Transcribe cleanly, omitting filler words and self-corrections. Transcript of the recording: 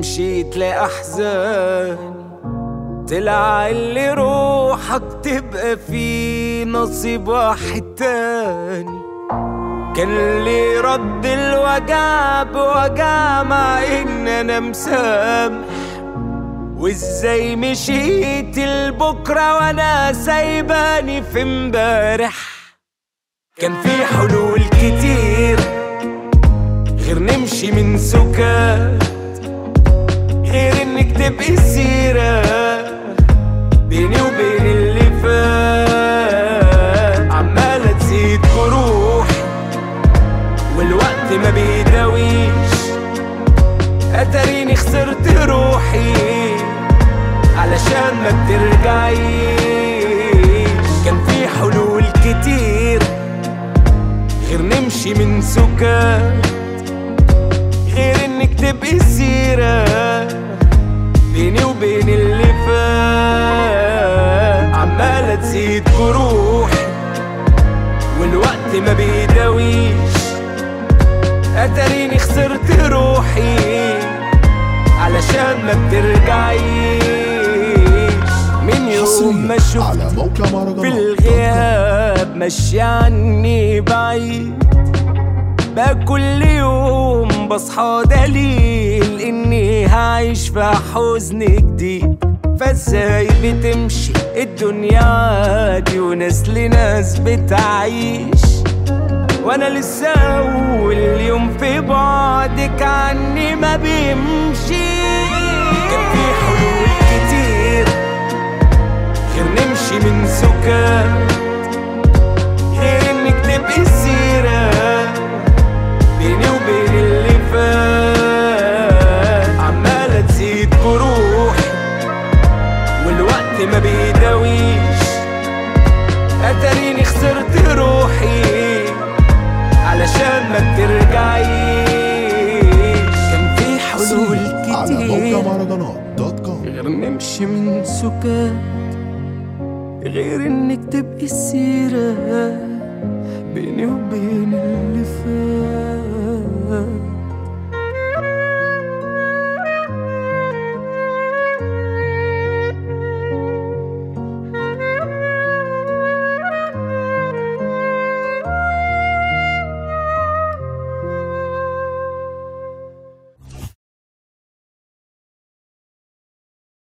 مشيت لأحزاني، طلع اللي روحك تبقى فيه نصيب واحد تاني. كان لي رد الوجع بوجع مع ان انا مسامح، وازاي مشيت لبكرة وانا سايباني في امبارح. كان في حلول كتير غير نمشي من سكات، غير انك تبقي السيرة بيني وبين اللي فات. عمالة تزيد جروحي والوقت ما بيداويش، اتاريني خسرت روحي علشان ما بترجعيش. كان في حلول كتير غير نمشي من سكات، غير انك تبقي السيرة بيني وبين اللي فات. عمالة تزيد جروحي والوقت ما بيداويش، اتاريني خسرت روحي علشان ما بترجعيش. من يوم ما شفت في الغياب مشي عني بعيد، بقى كل يوم بصحى دليل اني هعيش في حزن جديد. فازاي بتمشي الدنيا عادي وناس لناس بتعيش، وانا لسه اول يوم في بعدك عني ما بيمشي. كان في حلول كتير غير نمشي من سكات، غير انك تبقي السيرة بيني وبين اللي فات. عمالة تزيد جروحي والوقت ما بيداويش، اتاريني خسرت روحي علشان ما بترجعيش. كان في حلول كتير غير نمشي من سكات، غير انك تبقي السيرة بيني وبين اللي فات.